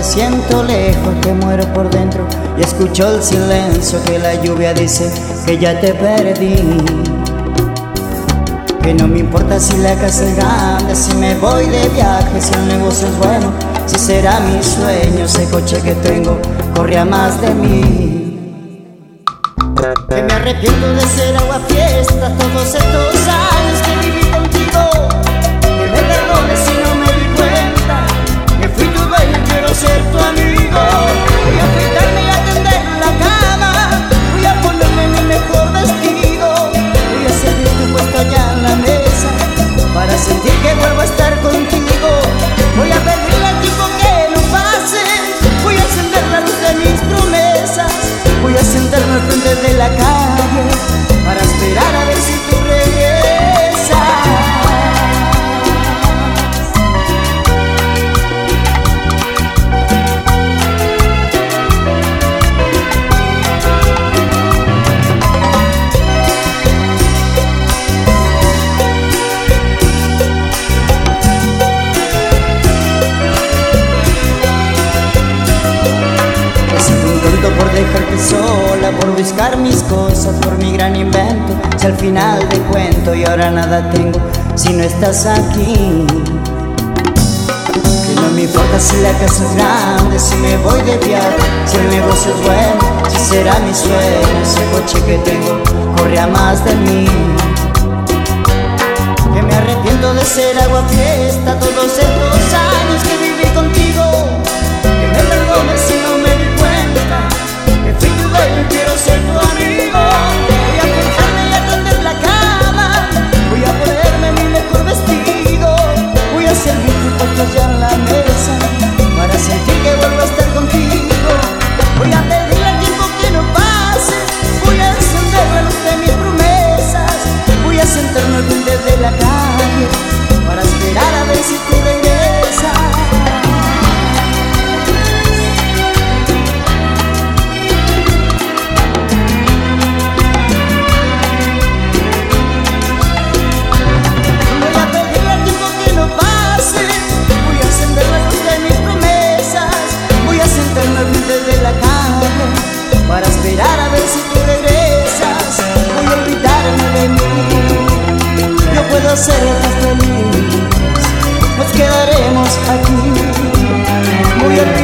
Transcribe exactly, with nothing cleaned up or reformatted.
te siento lejos, te muero por dentro y escucho el silencio que la lluvia dice que ya te perdí. Que no me importa si la casa es grande, si me voy de viaje, si el negocio es bueno, si será mi sueño, ese coche que tengo corre a más de mí. Que me arrepiento de ser aguafiestas todos estos años que viví contigo. Que me perdones si no me di cuenta que fui tu dueño y quiero ser tu amigo. Voy a afeitarme y a tender la cama, voy a ponerme mi mejor vestido, voy a servir tu puesto allá en la mesa para sentir que vuelvo a estar contigo. Voy a pedirle al tiempo que no pase, voy a encender la luz de mis promesas, voy a sentarme al frente de la calle para esperar a ver si tú regresas. Por dejarte sola, por buscar mis cosas, por mi gran invento. Si al final de cuento y ahora nada tengo si no estás aquí. Que no me importa si la casa es grande, si me voy de viaje, si el negocio es bueno, si será mi sueño, ese coche que tengo corre a más de mí. Que me arrepiento de ser aguafiesta todos estos años que viví contigo. Que me perdones si no me di cuenta que fui tu dueño y quiero ser tu amigo. Voy a acostarme y a tender la cama, voy a ponerme mi mejor vestido, voy a servir tus puestos ya en la mesa para sentir que vuelvo a estar contigo. Voy a pedirle al tiempo que no pase, voy a encender la luz de mis promesas, voy a sentarme al frente de la calle para esperar a ver si tú regresas. De la calle para esperar a ver si tú regresas. Voy a olvidarme de mí, yo puedo hacerte feliz, nos quedaremos aquí. Voy a